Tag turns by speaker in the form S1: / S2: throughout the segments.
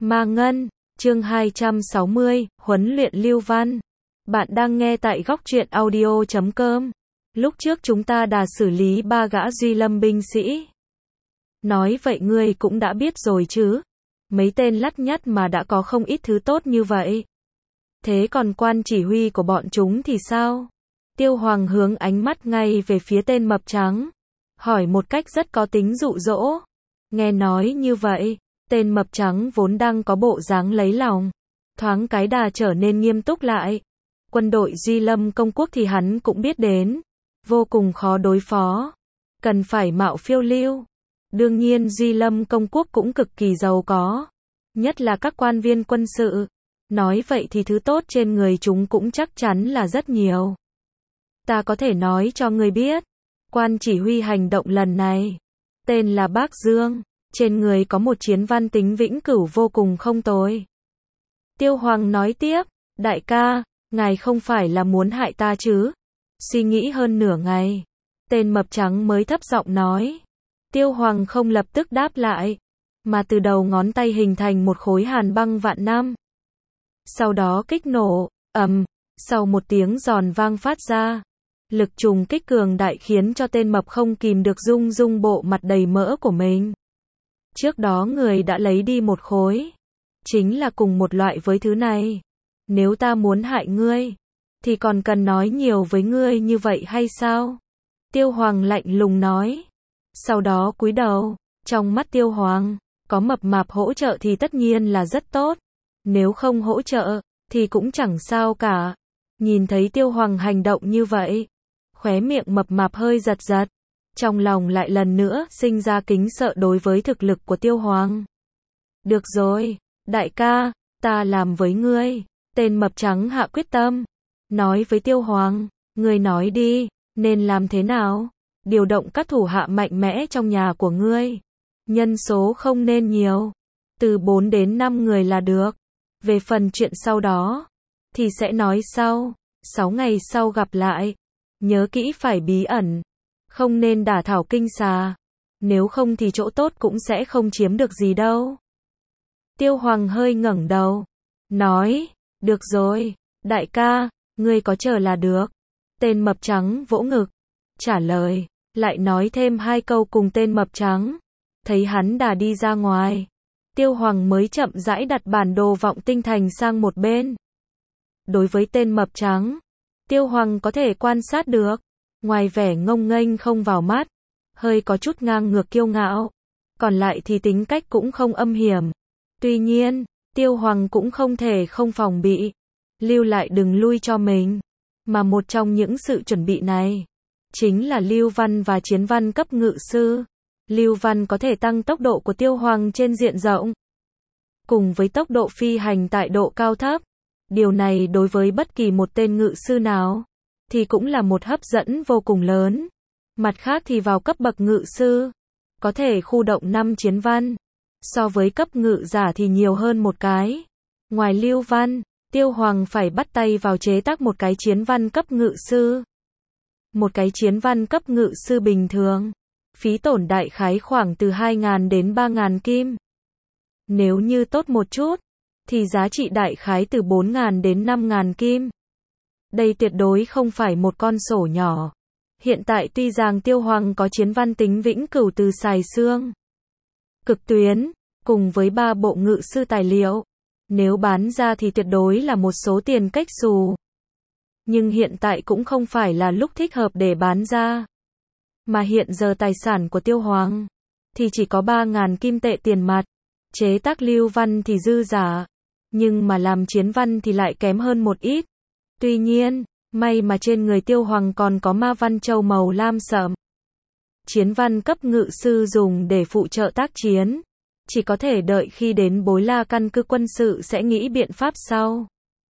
S1: Ma Ngân, chương 260, huấn luyện Lưu Văn. Bạn đang nghe tại góc truyện audio.com. Lúc trước chúng ta đã xử lý 3 gã Duy Lâm binh sĩ. Nói vậy ngươi cũng đã biết rồi chứ. Mấy tên lắt nhắt mà đã có không ít thứ tốt như vậy. Thế còn quan chỉ huy của bọn chúng thì sao? Tiêu Hoàng hướng ánh mắt ngay về phía tên mập trắng. Hỏi một cách rất có tính dụ dỗ. Nghe nói như vậy, tên mập trắng vốn đang có bộ dáng lấy lòng. Thoáng cái đà trở nên nghiêm túc lại. Quân đội Duy Lâm công quốc thì hắn cũng biết đến. Vô cùng khó đối phó. Cần phải mạo phiêu lưu. Đương nhiên Duy Lâm công quốc cũng cực kỳ giàu có. Nhất là các quan viên quân sự. Nói vậy thì thứ tốt trên người chúng cũng chắc chắn là rất nhiều. Ta có thể nói cho ngươi biết. Quan chỉ huy hành động lần này. Tên là Bác Dương. Trên người có một chiến văn tính vĩnh cửu vô cùng không tồi. Tiêu Hoàng nói tiếp. Đại ca, ngài không phải là muốn hại ta chứ? Suy nghĩ hơn nửa ngày. Tên mập trắng mới thấp giọng nói. Tiêu Hoàng không lập tức đáp lại. Mà từ đầu ngón tay hình thành một khối hàn băng vạn năm. Sau đó kích nổ, sau một tiếng giòn vang phát ra. Lực trùng kích cường đại khiến cho tên mập không kìm được rung rung bộ mặt đầy mỡ của mình. Trước đó người đã lấy đi một khối. Chính là cùng một loại với thứ này. Nếu ta muốn hại ngươi, thì còn cần nói nhiều với ngươi như vậy hay sao? Tiêu Hoàng lạnh lùng nói. Sau đó cúi đầu, trong mắt Tiêu Hoàng, có mập mạp hỗ trợ thì tất nhiên là rất tốt. Nếu không hỗ trợ, thì cũng chẳng sao cả. Nhìn thấy Tiêu Hoàng hành động như vậy, khóe miệng mập mạp hơi giật giật. Trong lòng lại lần nữa sinh ra kính sợ đối với thực lực của Tiêu Hoàng. Được rồi, đại ca, ta làm với ngươi. Tên mập trắng hạ quyết tâm. Nói với Tiêu Hoàng, ngươi nói đi, nên làm thế nào? Điều động các thủ hạ mạnh mẽ trong nhà của ngươi. Nhân số không nên nhiều. Từ 4 đến 5 người là được. Về phần chuyện sau đó, thì sẽ nói sau. 6 ngày sau gặp lại. Nhớ kỹ phải bí ẩn. Không nên đả thảo kinh xà. Nếu không thì chỗ tốt cũng sẽ không chiếm được gì đâu. Tiêu Hoàng hơi ngẩng đầu. Nói, được rồi, đại ca, ngươi có chờ là được. Tên mập trắng vỗ ngực. Trả lời, lại nói thêm 2 câu cùng tên mập trắng. Thấy hắn đã đi ra ngoài. Tiêu Hoàng mới chậm rãi đặt bản đồ vọng tinh thành sang một bên. Đối với tên mập trắng, Tiêu Hoàng có thể quan sát được. Ngoài vẻ ngông nghênh không vào mắt, hơi có chút ngang ngược kiêu ngạo. Còn lại thì tính cách cũng không âm hiểm. Tuy nhiên, Tiêu Hoàng cũng không thể không phòng bị. Lưu lại đừng lui cho mình. Mà một trong những sự chuẩn bị này, chính là Lưu Văn và chiến văn cấp ngự sư. Lưu Văn có thể tăng tốc độ của Tiêu Hoàng trên diện rộng. Cùng với tốc độ phi hành tại độ cao thấp. Điều này đối với bất kỳ một tên ngự sư nào, thì cũng là một hấp dẫn vô cùng lớn. Mặt khác thì vào cấp bậc ngự sư, có thể khu động 5 chiến văn. So với cấp ngự giả thì nhiều hơn một cái. Ngoài Lưu Văn, Tiêu Hoàng phải bắt tay vào chế tác một cái chiến văn cấp ngự sư. Một cái chiến văn cấp ngự sư bình thường, phí tổn đại khái khoảng từ 2.000 đến 3.000 kim. Nếu như tốt một chút, thì giá trị đại khái từ 4.000 đến 5.000 kim. Đây tuyệt đối không phải một con sổ nhỏ. Hiện tại tuy rằng Tiêu Hoàng có chiến văn tính vĩnh cửu từ Sài Xương, Cực Tuyến, cùng với 3 bộ ngự sư tài liệu. Nếu bán ra thì tuyệt đối là một số tiền cách xù. Nhưng hiện tại cũng không phải là lúc thích hợp để bán ra. Mà hiện giờ tài sản của Tiêu Hoàng thì chỉ có 3.000 kim tệ tiền mặt. Chế tác Lưu Văn thì dư giả. Nhưng mà làm chiến văn thì lại kém hơn một ít. Tuy nhiên, may mà trên người Tiêu Hoàng còn có ma văn châu màu lam sẫm. Chiến văn cấp ngự sư dùng để phụ trợ tác chiến. Chỉ có thể đợi khi đến Bối La căn cứ quân sự sẽ nghĩ biện pháp sau.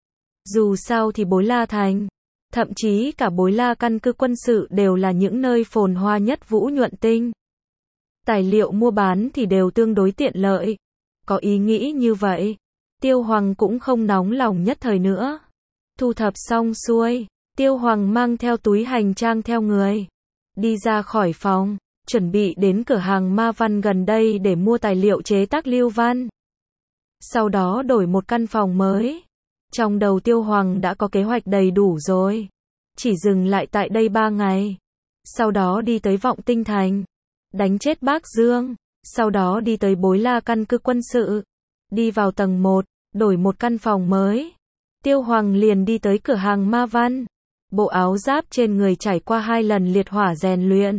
S1: Dù sao thì Bối La thành, thậm chí cả Bối La căn cứ quân sự đều là những nơi phồn hoa nhất Vũ Nhuận Tinh. Tài liệu mua bán thì đều tương đối tiện lợi. Có ý nghĩ như vậy, Tiêu Hoàng cũng không nóng lòng nhất thời nữa. Thu thập xong xuôi, Tiêu Hoàng mang theo túi hành trang theo người. Đi ra khỏi phòng, chuẩn bị đến cửa hàng ma văn gần đây để mua tài liệu chế tác Lưu Văn. sau đó đổi một căn phòng mới. Trong đầu Tiêu Hoàng đã có kế hoạch đầy đủ rồi. Chỉ dừng lại tại đây 3 ngày. Sau đó đi tới Vọng Tinh Thành. Đánh chết Bác Dương. Sau đó đi tới Bối La căn cứ quân sự. Đi vào tầng 1, đổi một căn phòng mới. Tiêu Hoàng liền đi tới cửa hàng Ma Văn. Bộ áo giáp trên người trải qua 2 lần liệt hỏa rèn luyện.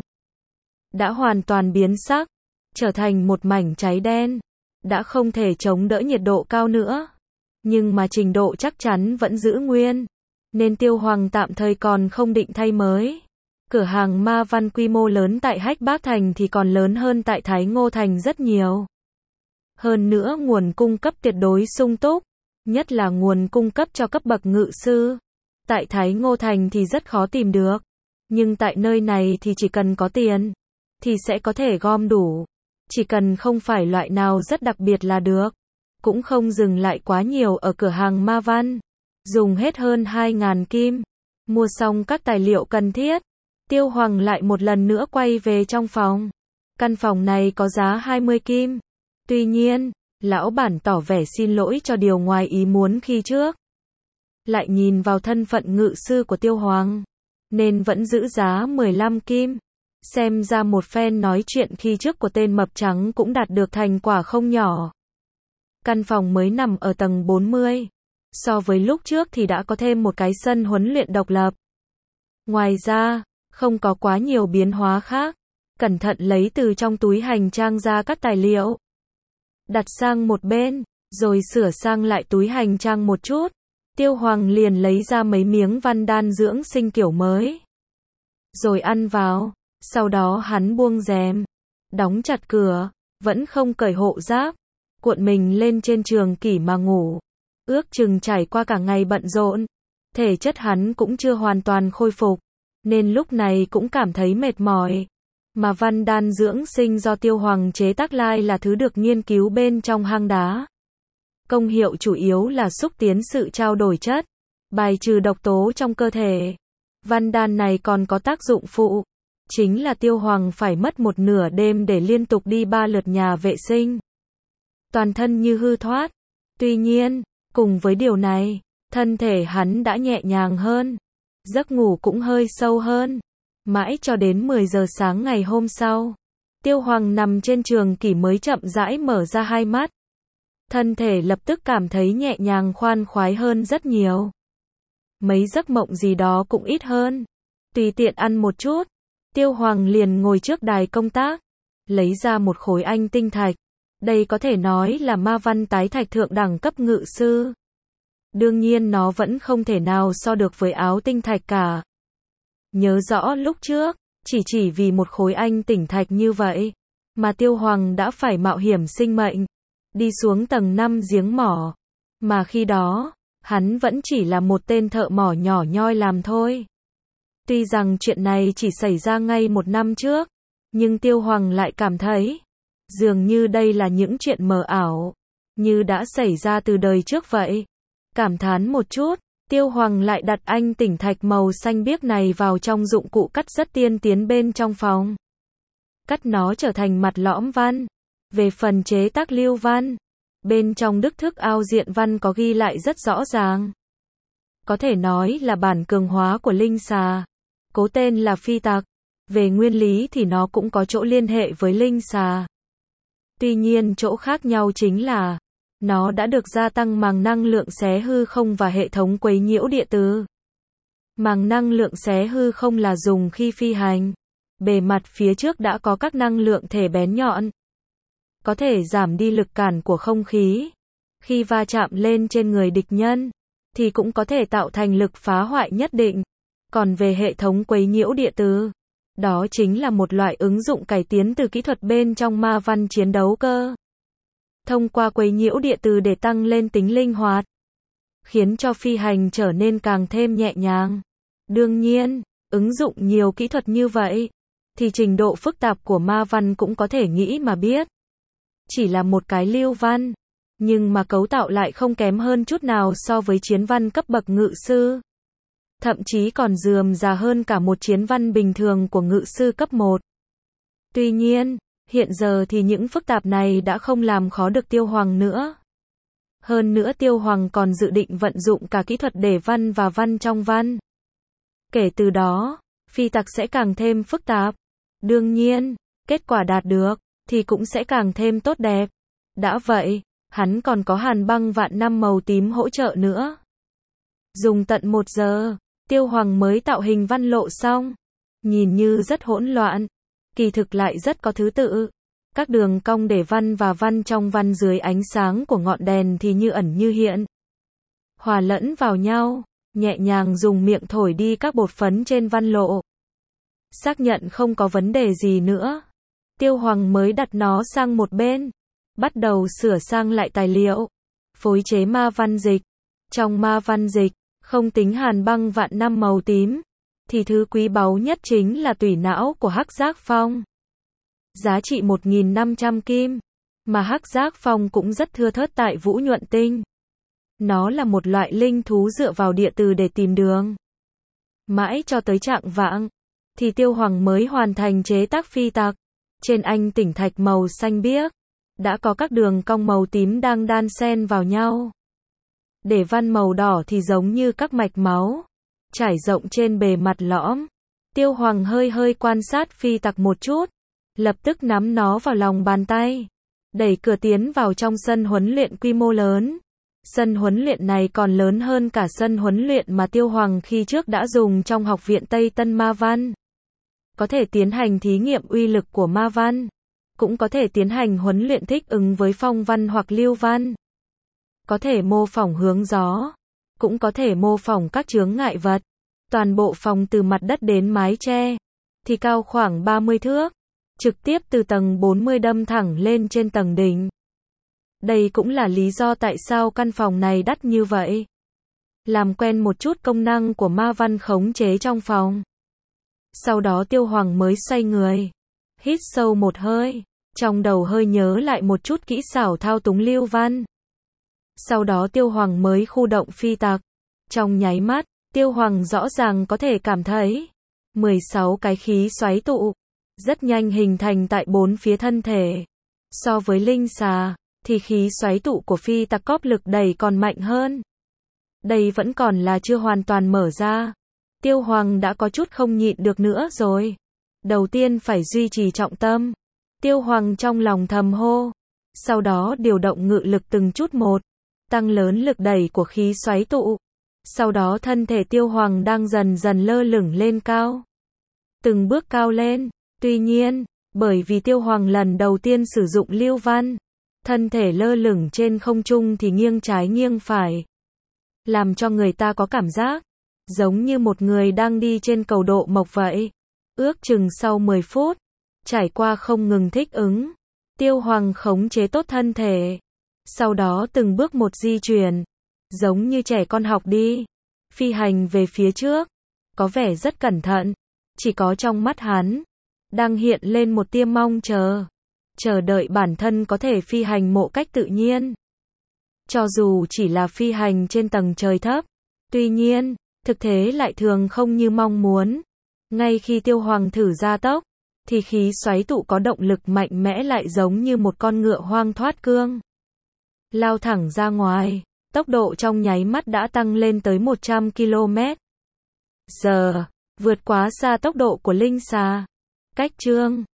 S1: Đã hoàn toàn biến sắc. Trở thành một mảnh cháy đen. Đã không thể chống đỡ nhiệt độ cao nữa. Nhưng mà trình độ chắc chắn vẫn giữ nguyên. Nên Tiêu Hoàng tạm thời còn không định thay mới. Cửa hàng Ma Văn quy mô lớn tại Hách Bác Thành thì còn lớn hơn tại Thái Ngô Thành rất nhiều. Hơn nữa nguồn cung cấp tuyệt đối sung túc. Nhất là nguồn cung cấp cho cấp bậc ngự sư. Tại Thái Ngô Thành thì rất khó tìm được. Nhưng tại nơi này thì chỉ cần có tiền. Thì sẽ có thể gom đủ. Chỉ cần không phải loại nào rất đặc biệt là được. Cũng không dừng lại quá nhiều ở cửa hàng Ma Văn. Dùng hết hơn 2.000 kim. Mua xong các tài liệu cần thiết. Tiêu Hoàng lại một lần nữa quay về trong phòng. Căn phòng này có giá 20 kim. Tuy nhiên, lão bản tỏ vẻ xin lỗi cho điều ngoài ý muốn khi trước. Lại nhìn vào thân phận ngự sư của Tiêu Hoàng. Nên vẫn giữ giá 15 kim. Xem ra một phen nói chuyện khi trước của tên mập trắng cũng đạt được thành quả không nhỏ. Căn phòng mới nằm ở tầng 40. So với lúc trước thì đã có thêm một cái sân huấn luyện độc lập. Ngoài ra, không có quá nhiều biến hóa khác. Cẩn thận lấy từ trong túi hành trang ra các tài liệu. Đặt sang một bên, rồi sửa sang lại túi hành trang một chút. Tiêu Hoàng liền lấy ra mấy miếng văn đan dưỡng sinh kiểu mới. Rồi ăn vào. Sau đó hắn buông rèm. Đóng chặt cửa. Vẫn không cởi hộ giáp. Cuộn mình lên trên trường kỷ mà ngủ. Ước chừng trải qua cả ngày bận rộn. Thể chất hắn cũng chưa hoàn toàn khôi phục. Nên lúc này cũng cảm thấy mệt mỏi. Mà văn đan dưỡng sinh do Tiêu Hoàng chế tác lai là thứ được nghiên cứu bên trong hang đá. Công hiệu chủ yếu là xúc tiến sự trao đổi chất. Bài trừ độc tố trong cơ thể. Văn đan này còn có tác dụng phụ. Chính là Tiêu Hoàng phải mất một nửa đêm để liên tục đi 3 lượt nhà vệ sinh. Toàn thân như hư thoát. Tuy nhiên, cùng với điều này, thân thể hắn đã nhẹ nhàng hơn. Giấc ngủ cũng hơi sâu hơn. Mãi cho đến 10 giờ sáng ngày hôm sau. Tiêu Hoàng nằm trên trường kỷ mới chậm rãi mở ra hai mắt. Thân thể lập tức cảm thấy nhẹ nhàng khoan khoái hơn rất nhiều. Mấy giấc mộng gì đó cũng ít hơn. Tùy tiện ăn một chút. Tiêu Hoàng liền ngồi trước đài công tác. Lấy ra một khối anh tinh thạch. Đây có thể nói là ma văn tái thạch thượng đẳng cấp ngự sư. Đương nhiên nó vẫn không thể nào so được với áo tinh thạch cả. Nhớ rõ lúc trước, chỉ vì một khối anh tinh thạch như vậy, mà Tiêu Hoàng đã phải mạo hiểm sinh mệnh, đi xuống tầng 5 giếng mỏ. Mà khi đó, hắn vẫn chỉ là một tên thợ mỏ nhỏ nhoi làm thôi. Tuy rằng chuyện này chỉ xảy ra ngay 1 năm trước, nhưng Tiêu Hoàng lại cảm thấy, dường như đây là những chuyện mờ ảo, như đã xảy ra từ đời trước vậy. Cảm thán một chút, Tiêu Hoàng lại đặt anh tinh thạch màu xanh biếc này vào trong dụng cụ cắt rất tiên tiến bên trong phòng. Cắt nó trở thành mặt lõm văn. Về phần chế tác lưu văn, bên trong đức thức ao diện văn có ghi lại rất rõ ràng. Có thể nói là bản cường hóa của linh xà. Cố tên là phi tặc. Về nguyên lý thì nó cũng có chỗ liên hệ với linh xà. Tuy nhiên chỗ khác nhau chính là nó đã được gia tăng màng năng lượng xé hư không và hệ thống quấy nhiễu địa từ. Màng năng lượng xé hư không là dùng khi phi hành. Bề mặt phía trước đã có các năng lượng thể bén nhọn. Có thể giảm đi lực cản của không khí. Khi va chạm lên trên người địch nhân, thì cũng có thể tạo thành lực phá hoại nhất định. Còn về hệ thống quấy nhiễu địa từ, đó chính là một loại ứng dụng cải tiến từ kỹ thuật bên trong ma văn chiến đấu cơ. Thông qua quấy nhiễu địa từ để tăng lên tính linh hoạt, khiến cho phi hành trở nên càng thêm nhẹ nhàng. Đương nhiên, ứng dụng nhiều kỹ thuật như vậy, thì trình độ phức tạp của ma văn cũng có thể nghĩ mà biết. Chỉ là một cái lưu văn, nhưng mà cấu tạo lại không kém hơn chút nào so với chiến văn cấp bậc ngự sư. Thậm chí còn rườm rà hơn cả một chiến văn bình thường của ngự sư cấp 1. Tuy nhiên, hiện giờ thì những phức tạp này đã không làm khó được Tiêu Hoàng nữa. Hơn nữa Tiêu Hoàng còn dự định vận dụng cả kỹ thuật để văn và văn trong văn. Kể từ đó, phi tặc sẽ càng thêm phức tạp. Đương nhiên, kết quả đạt được thì cũng sẽ càng thêm tốt đẹp. Đã vậy, hắn còn có hàn băng vạn năm màu tím hỗ trợ nữa. Dùng tận 1 giờ, Tiêu Hoàng mới tạo hình văn lộ xong. Nhìn như rất hỗn loạn, kỳ thực lại rất có thứ tự. Các đường cong để văn và văn trong văn dưới ánh sáng của ngọn đèn thì như ẩn như hiện. Hòa lẫn vào nhau, nhẹ nhàng dùng miệng thổi đi các bột phấn trên văn lộ. Xác nhận không có vấn đề gì nữa, Tiêu Hoàng mới đặt nó sang một bên, bắt đầu sửa sang lại tài liệu, phối chế ma văn dịch. Trong ma văn dịch, không tính hàn băng vạn năm màu tím, thì thứ quý báu nhất chính là tủy não của Hắc Giác Phong. Giá trị 1.500 kim, mà Hắc Giác Phong cũng rất thưa thớt tại Vũ Nhuận Tinh. Nó là một loại linh thú dựa vào địa từ để tìm đường. Mãi cho tới chạng vạng, thì Tiêu Hoàng mới hoàn thành chế tác phi tặc. Trên anh tỉnh thạch màu xanh biếc, đã có các đường cong màu tím đang đan xen vào nhau. Để văn màu đỏ thì giống như các mạch máu, trải rộng trên bề mặt lõm. Tiêu Hoàng hơi quan sát phi tặc một chút, lập tức nắm nó vào lòng bàn tay, đẩy cửa tiến vào trong sân huấn luyện quy mô lớn. Sân huấn luyện này còn lớn hơn cả sân huấn luyện mà Tiêu Hoàng khi trước đã dùng trong học viện Tây Tân Ma Văn. Có thể tiến hành thí nghiệm uy lực của ma văn, cũng có thể tiến hành huấn luyện thích ứng với phong văn hoặc lưu văn. Có thể mô phỏng hướng gió, cũng có thể mô phỏng các chướng ngại vật. Toàn bộ phòng từ mặt đất đến mái che, thì cao khoảng 30 thước, trực tiếp từ tầng 40 đâm thẳng lên trên tầng đỉnh. Đây cũng là lý do tại sao căn phòng này đắt như vậy. Làm quen một chút công năng của ma văn khống chế trong phòng. Sau đó Tiêu Hoàng mới xoay người, hít sâu một hơi, trong đầu hơi nhớ lại một chút kỹ xảo thao túng lưu văn. Sau đó Tiêu Hoàng mới khu động phi tặc. Trong nháy mắt, Tiêu Hoàng rõ ràng có thể cảm thấy 16 cái khí xoáy tụ, rất nhanh hình thành tại 4 phía thân thể. So với linh xà, thì khí xoáy tụ của phi tặc cóp lực đẩy còn mạnh hơn. Đây vẫn còn là chưa hoàn toàn mở ra. Tiêu Hoàng đã có chút không nhịn được nữa rồi. Đầu tiên phải duy trì trọng tâm. Tiêu Hoàng trong lòng thầm hô. Sau đó điều động ngự lực từng chút một, tăng lớn lực đẩy của khí xoáy tụ. Sau đó thân thể Tiêu Hoàng đang dần dần lơ lửng lên cao. Từng bước cao lên. Tuy nhiên, bởi vì Tiêu Hoàng lần đầu tiên sử dụng lưu văn, thân thể lơ lửng trên không trung thì nghiêng trái nghiêng phải. Làm cho người ta có cảm giác giống như một người đang đi trên cầu độ mộc vậy. Ước chừng sau 10 phút, trải qua không ngừng thích ứng, Tiêu Hoàng khống chế tốt thân thể. Sau đó từng bước một di chuyển, giống như trẻ con học đi, phi hành về phía trước, có vẻ rất cẩn thận. Chỉ có trong mắt hắn đang hiện lên một tia mong chờ đợi bản thân có thể phi hành một cách tự nhiên. Cho dù chỉ là phi hành trên tầng trời thấp, tuy nhiên, thực tế lại thường không như mong muốn. Ngay khi Tiêu Hoàng thử gia tốc, thì khí xoáy tụ có động lực mạnh mẽ lại giống như một con ngựa hoang thoát cương. Lao thẳng ra ngoài, tốc độ trong nháy mắt đã tăng lên tới 100 km/h, vượt quá xa tốc độ của linh xà. Cách chương